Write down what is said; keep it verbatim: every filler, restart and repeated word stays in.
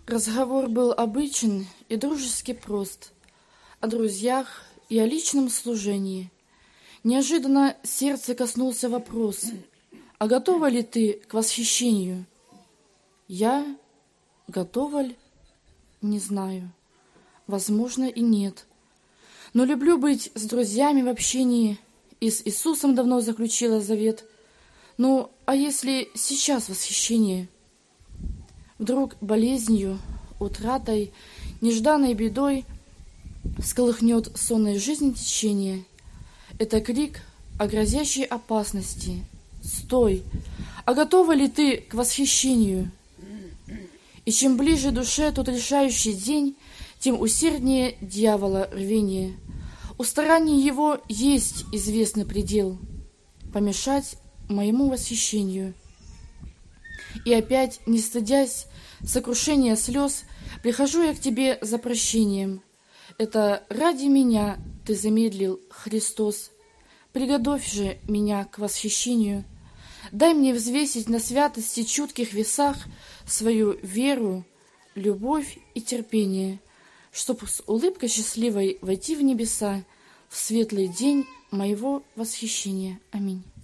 Разговор был обычен и дружески прост, о друзьях и о личном служении. Неожиданно сердце коснулся вопрос: а готова ли ты к восхищению? Я готова ли? Не знаю. Возможно, и нет. Но люблю быть с друзьями в общении, и с Иисусом давно заключила завет. Ну, а если сейчас восхищение? Вдруг болезнью, утратой, нежданной бедой всколыхнет сонной жизни течение. Это крик о грозящей опасности. Стой! А готова ли ты к восхищению? И чем ближе душе тот решающий день, тем усерднее дьявола рвение. У стараний его есть известный предел — помешать моему восхищению. И опять, не стыдясь сокрушения слез, прихожу я к тебе за прощением. Это ради меня ты замедлил, Христос. Приготовь же меня к восхищению. Дай мне взвесить на святости чутких весах свою веру, любовь и терпение, чтоб с улыбкой счастливой войти в небеса в светлый день моего восхищения. Аминь.